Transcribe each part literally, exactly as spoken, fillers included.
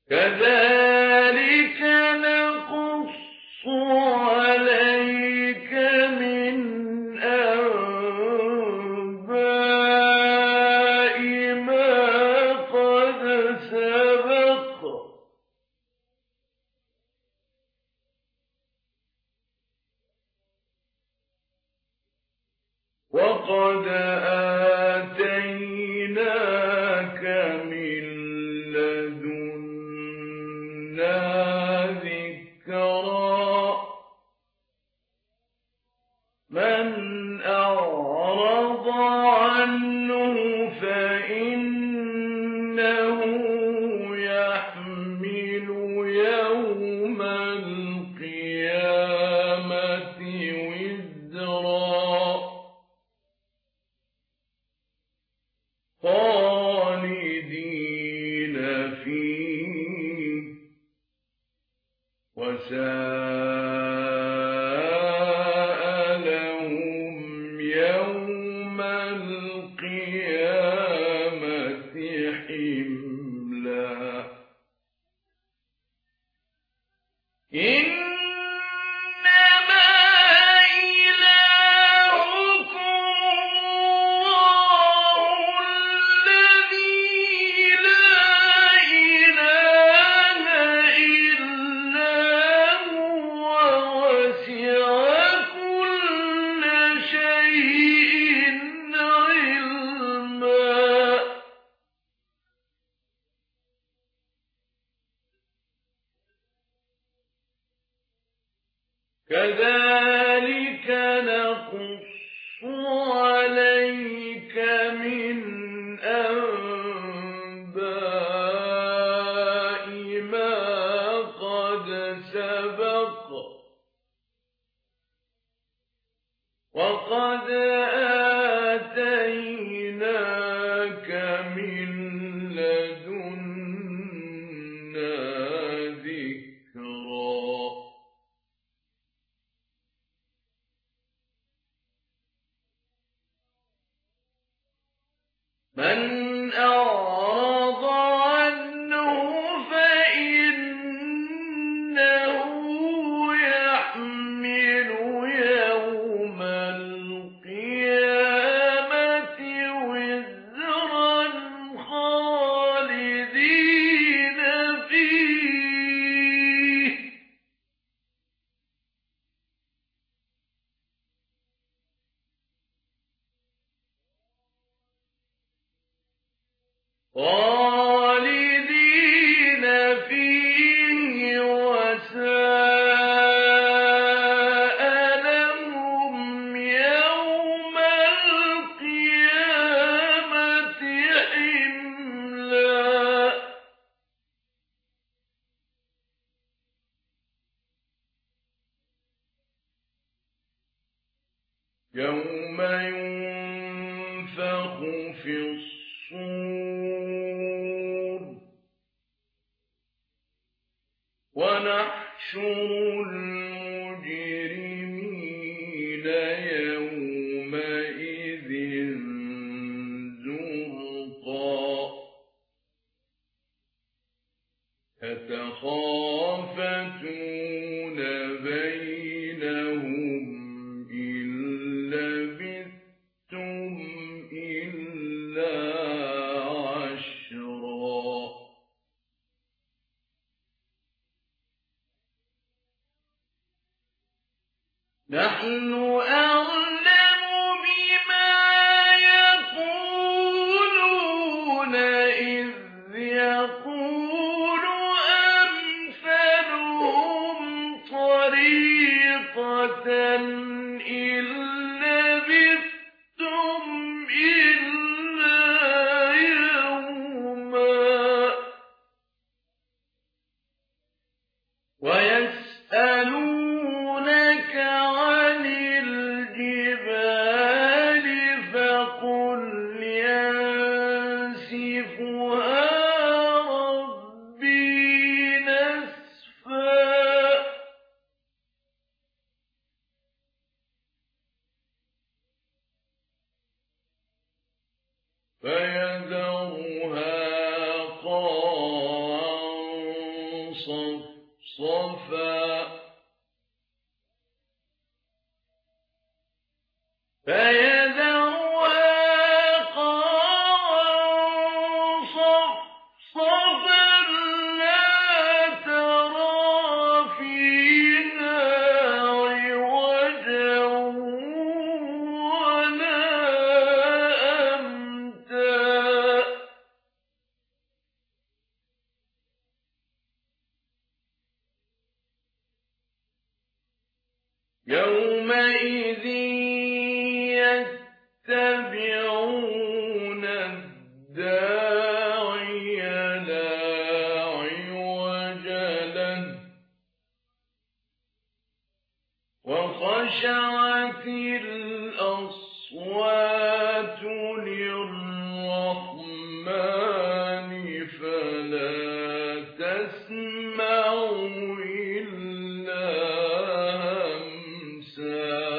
كذلك نقص عليك من أنباء ما قد سبق وقد آتيناك من لدنا ذكرا من أعرض عنه فإنه يحمل يوم القيامة وزرا خالدين فيه وساء لهم يوم القيامة حملا كذلك نقص عليك من أنباء ما قد سبق وقد آتيناك من لدنا ذكرا من أعرض عنه فإنه يحمل يوم القيامة وزرا خالدين فيه خالدين فيه وساء لهم يوم القيامة حملا يوم ينفخ في الصور ونحشر المجرمين يومئذ زرقا يتخافتون بينهم إن لبثتم إلا عشرا نحن أعلم بما يقولون إذ يقول أمثلهم طريقة إن لبثتم إلا يوما ويسألونك عن الجبال فقل ينسفها ربي نسفا يومئذ يتبعون الداعي لا عوج له وخشعت الأصوات للرحمن فلا تسمع إلا همسا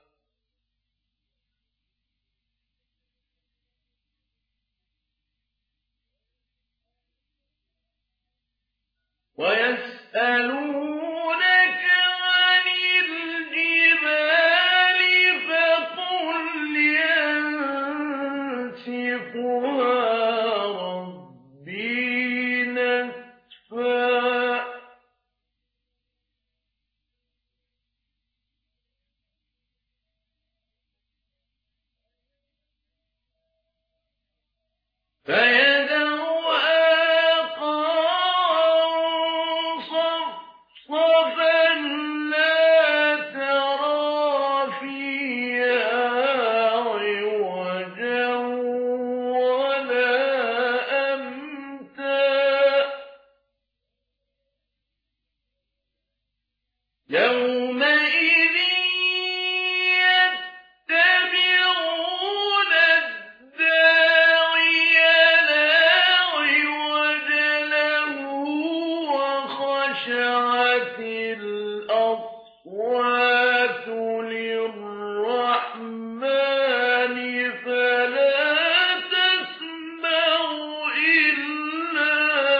ويسألونك عن الجبال فقل ينسفها ربي نسفا فيذرها قاعا صفصفا لا ترى فيها عوجا ولا أمتا يومئذ يتبعون الداعي لا عوج له وخشعت الأصوات للرحمن فلا تسمع إلا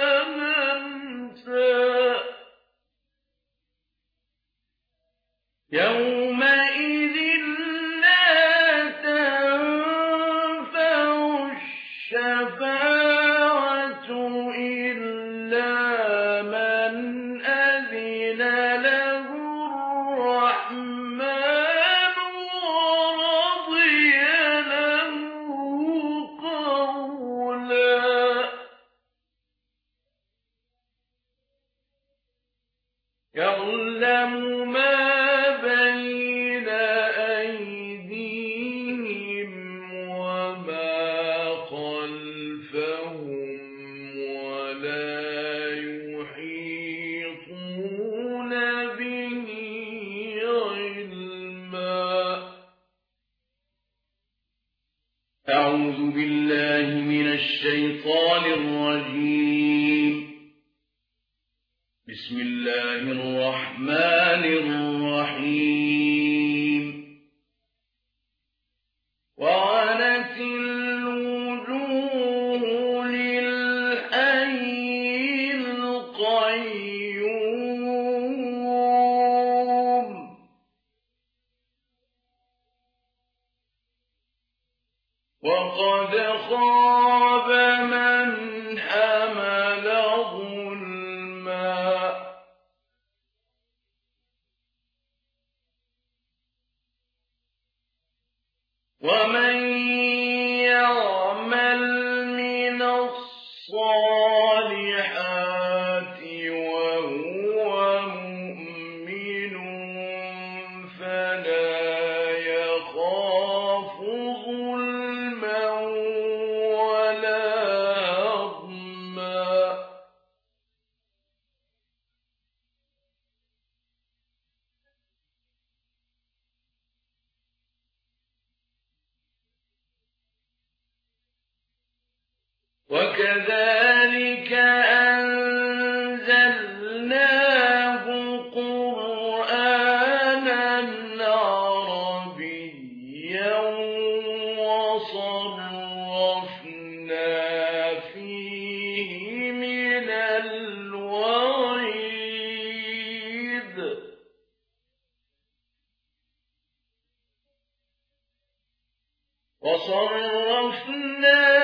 همسا يومئذ لا تنفع الشفاعة إلا من أذن له الرحمن ورضي له قولا يعلم ما بين أيديهم وما خلفهم ولا يحيطون به علما أعوذ بالله من الشيطان الرجيم بسم الله الرحمن الرحيم وعنت الوجوه للحي القيوم وقد خاب من حمل ظلما ومن يعمل من الصالحات وهو مؤمن فلا يخاف ظلما ولا هضما وكذلك أنزلناه قرآنا عربيا وصرفنا فيه من الوعيد وصرفنا